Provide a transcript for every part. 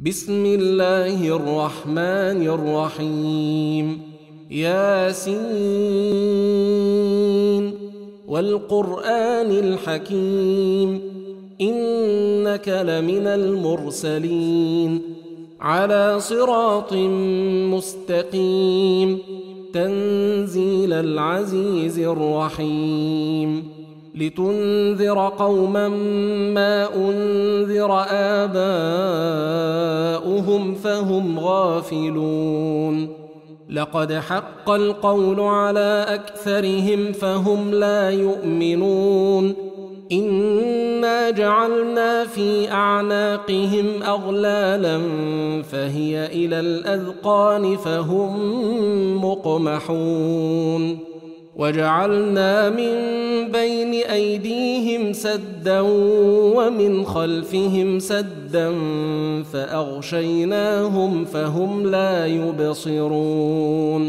بسم الله الرحمن الرحيم. ياسين والقرآن الحكيم إنك لمن المرسلين على صراط مستقيم تنزيل العزيز الرحيم لتنذر قوما ما أنذر آباؤهم فهم غافلون لقد حق القول على أكثرهم فهم لا يؤمنون إنا جعلنا في أعناقهم أغلالا فهي إلى الأذقان فهم مقمحون وجعلنا من بين أيديهم سدا ومن خلفهم سدا فأغشيناهم فهم لا يبصرون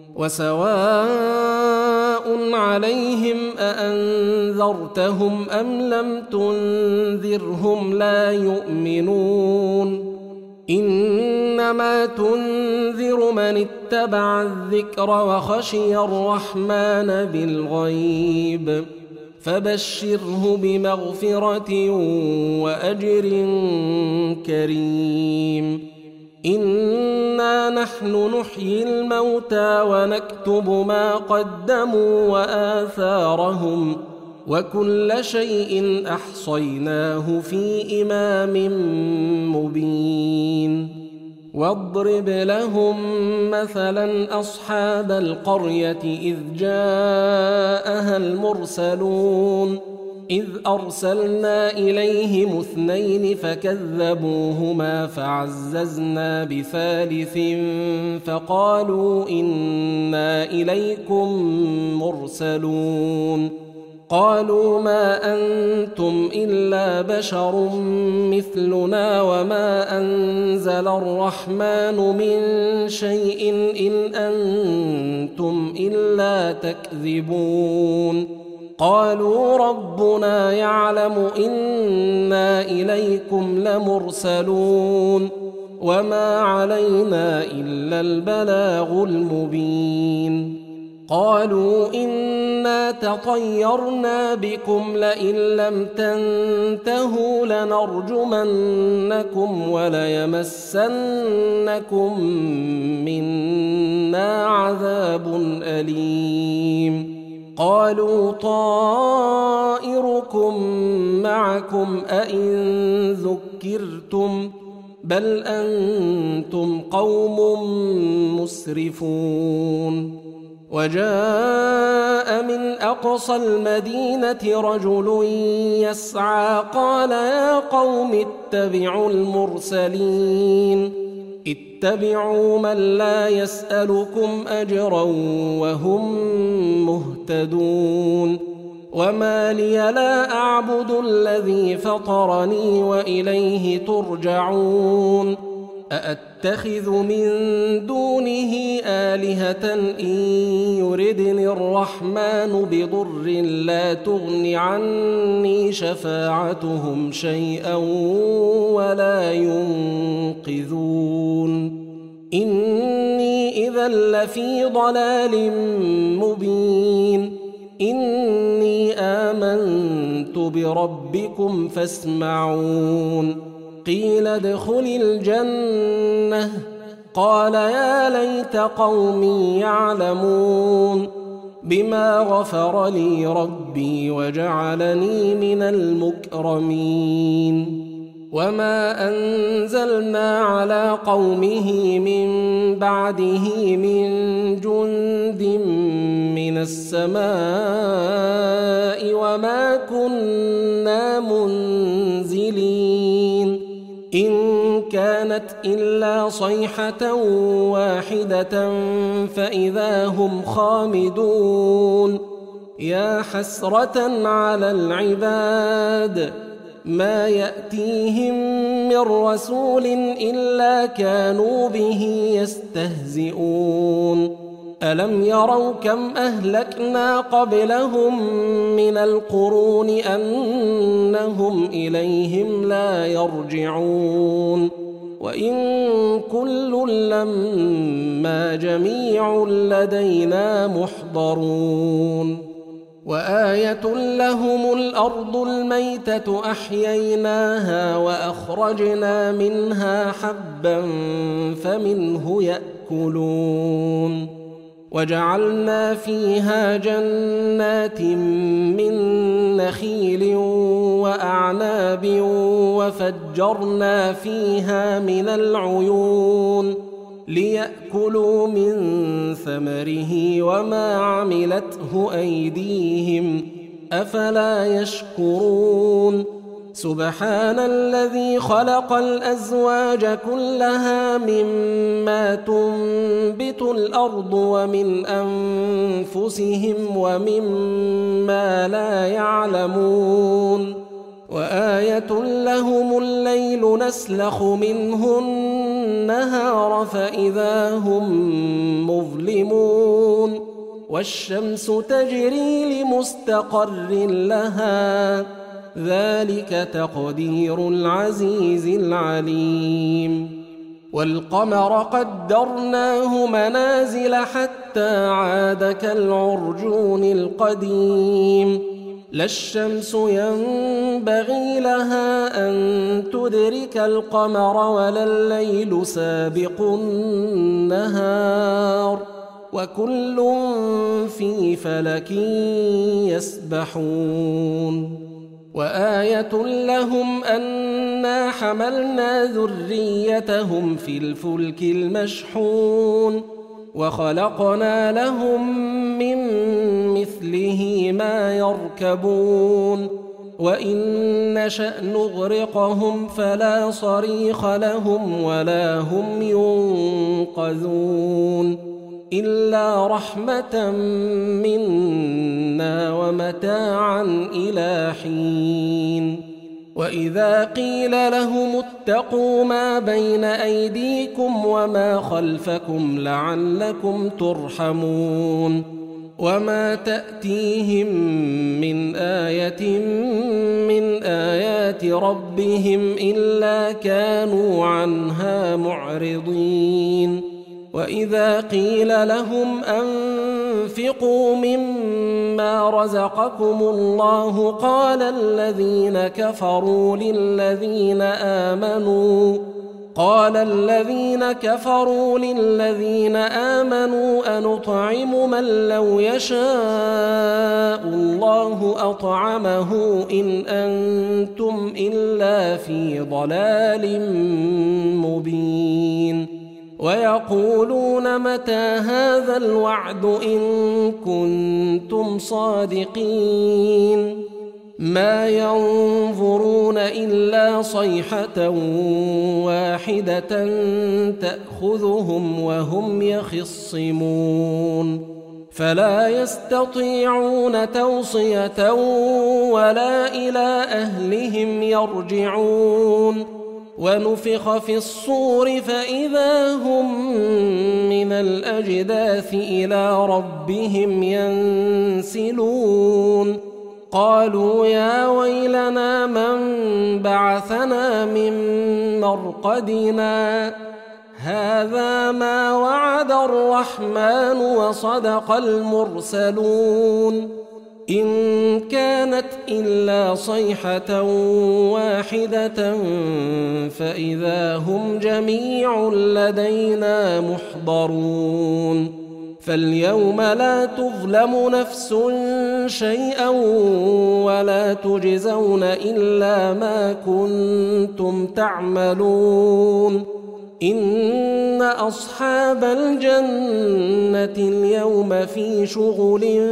وسواء عليهم أأنذرتهم أم لم تنذرهم لا يؤمنون إنما تنذر من اتبع الذكر وخشي الرحمن بالغيب فبشره بمغفرة وأجر كريم إنا نحن نحيي الموتى ونكتب ما قدموا وآثارهم وكل شيء أحصيناه في إمام مبين واضرب لهم مثلا أصحاب القرية إذ جاءها المرسلون إذ أرسلنا إليهم اثنين فكذبوهما فعززنا بثالث فقالوا إنا إليكم مرسلون قالوا ما أنتم إلا بشر مثلنا وما أنزل الرحمن من شيء إن أنتم إلا تكذبون قالوا ربنا يعلم إنا إليكم لمرسلون وما علينا إلا البلاغ المبين قالوا إنا تطيرنا بكم لئن لم تنتهوا لنرجمنكم وليمسنكم منا عذاب أليم قالوا طائركم معكم أئن ذكرتم بل أنتم قوم مسرفون وجاء من أقصى المدينة رجل يسعى قال يا قوم اتبعوا المرسلين اتبعوا من لا يسألكم أجرا وهم مهتدون وما لي لا أعبد الذي فطرني وإليه ترجعون أأتخذ من دونه آلهة إن يردني الرحمن بضر لا تغن عني شفاعتهم شيئا ولا ينقذون إني إذا لفي ضلال مبين إني آمنت بربكم فاسمعون قيل ادخل الجنة قال يا ليت قومي يعلمون بما غفر لي ربي وجعلني من المكرمين وما أنزلنا على قومه من بعده من جند من السماء وما كنا منزلين إن كانت إلا صيحة واحدة فإذا هم خامدون يا حسرة على العباد ما يأتيهم من رسول إلا كانوا به يستهزئون ألم يروا كم أهلكنا قبلهم من القرون أنهم إليهم لا يرجعون وإن كل لما جميع لدينا محضرون وآية لهم الأرض الميتة أحييناها وأخرجنا منها حبا فمنه يأكلون وجعلنا فيها جنات من نخيل وأعناب وفجرنا فيها من العيون ليأكلوا من ثمره وما عملته أيديهم أفلا يشكرون سبحان الذي خلق الأزواج كلها مما تنبت الأرض ومن أنفسهم ومما لا يعلمون وآية لهم الليل نسلخ منه النهار فإذا هم مظلمون والشمس تجري لمستقر لها ذلك تقدير العزيز العليم والقمر قدرناه منازل حتى عاد كالعرجون القديم لا الشمس ينبغي لها أن تدرك القمر ولا الليل سابق النهار وكل في فلك يسبحون وآية لهم أنا حملنا ذريتهم في الفلك المشحون وخلقنا لهم من مثله ما يركبون وإن نشأ نغرقهم فلا صريخ لهم ولا هم ينقذون إلا رحمة منا ومتاعا إلى حين وإذا قيل لهم اتقوا ما بين أيديكم وما خلفكم لعلكم ترحمون وما تأتيهم من آية من آيات ربهم إلا كانوا عنها معرضين وإذا قيل لهم أنفقوا مما رزقكم الله قال الذين كفروا للذين آمنوا أنطعم من لو يشاء الله أطعمه إن أنتم إلا في ضلال مبين ويقولون متى هذا الوعد إن كنتم صادقين ما ينظرون إلا صيحة واحدة تأخذهم وهم يخصمون فلا يستطيعون توصية ولا إلى أهلهم يرجعون ونفخ في الصور فإذا هم من الأجداث إلى ربهم ينسلون قالوا يا ويلنا من بعثنا من مرقدنا هذا ما وعد الرحمن وصدق المرسلون إن كانت إلا صيحة واحدة فإذا هم جميع لدينا محضرون فاليوم لا تظلم نفس شيئا ولا تجزون إلا ما كنتم تعملون إن أصحاب الجنة اليوم في شغل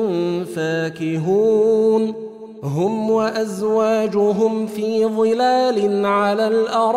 فاكهون هم وأزواجهم في ظلال على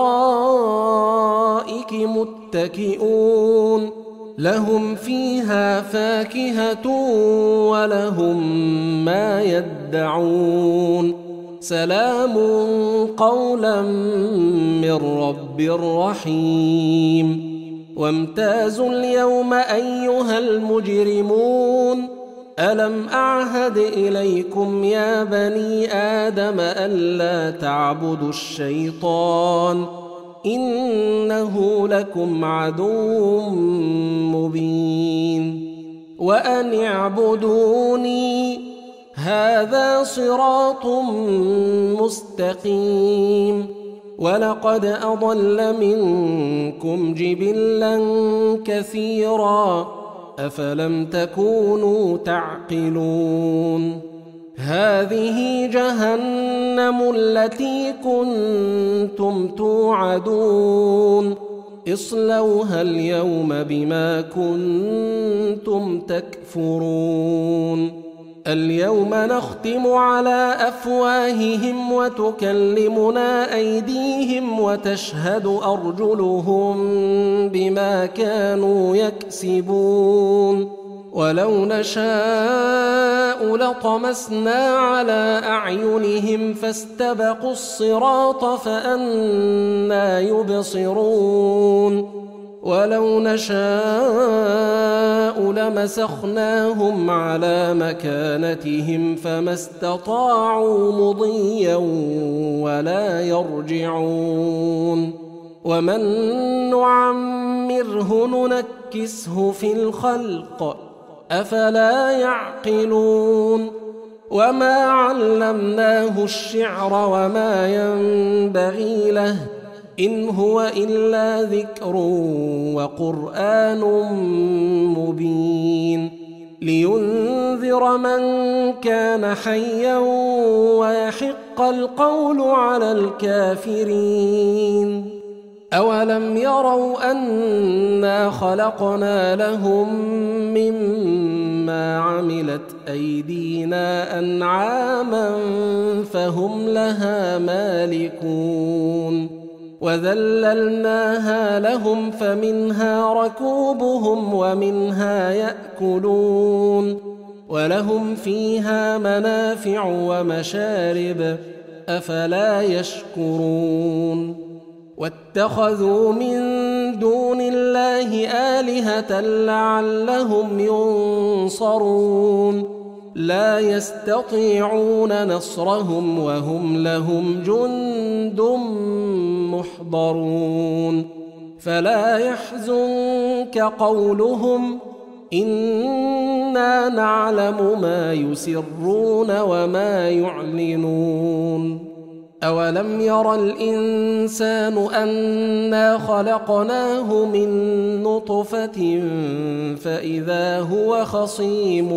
الأرائك متكئون لهم فيها فاكهة ولهم ما يدعون سلام قولا من رب رحيم وامتازوا اليوم أيها المجرمون ألم أعهد إليكم يا بني آدم ألا تعبدوا الشيطان إنه لكم عدو مبين وأن اعبدوني هذا صراط مستقيم ولقد أضل منكم جبلا كثيرا أفلم تكونوا تعقلون هذه جهنم التي كنتم توعدون اصلوها اليوم بما كنتم تكفرون اليوم نختم على أفواههم وتكلمنا أيديهم وتشهد أرجلهم بما كانوا يكسبون ولو نشاء لطمسنا على أعينهم فاستبقوا الصراط فأنى يبصرون ولو نشاء لمسخناهم على مكانتهم فما استطاعوا مضيا ولا يرجعون ومن نعمره ننكسه في الخلق أفلا يعقلون وما علمناه الشعر وما ينبغي له إن هو إلا ذكر وقرآن مبين لينذر من كان حيا ويحق القول على الكافرين أولم يروا أنا خلقنا لهم مما عملت أيدينا أنعاما فهم لها مالكون وذللناها لهم فمنها ركوبهم ومنها يأكلون ولهم فيها منافع ومشارب أفلا يشكرون واتخذوا من دون الله آلهة لعلهم ينصرون لا يستطيعون نصرهم وهم لهم جند محضرون فلا يحزنك قولهم إنا نعلم ما يسرون وما يعلنون أولم ير الإنسان أنا خلقناه من نطفة فإذا هو خصيم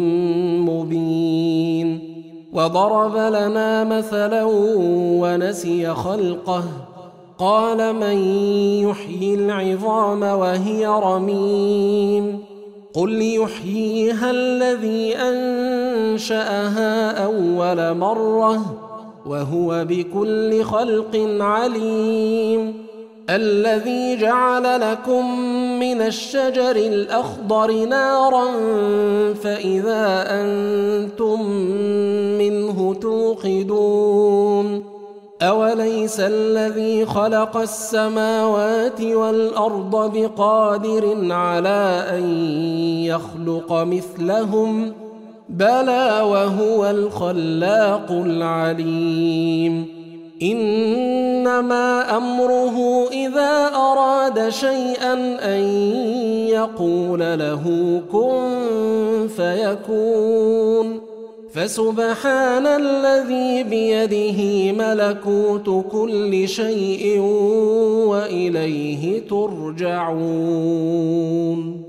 مبين وضرب لنا مثلا ونسي خلقه قال من يحيي العظام وهي رميم قل يحييها الذي أنشأها أول مرة وهو بكل خلق عليم الذي جعل لكم من الشجر الأخضر نارا فإذا أنتم منه توقدون أوليس الذي خلق السماوات والأرض بقادر على أن يخلق مثلهم بلى وهو الخلاق العليم إنما أمره إذا أراد شيئا أن يقول له كن فيكون فسبحان الذي بيده ملكوت كل شيء وإليه ترجعون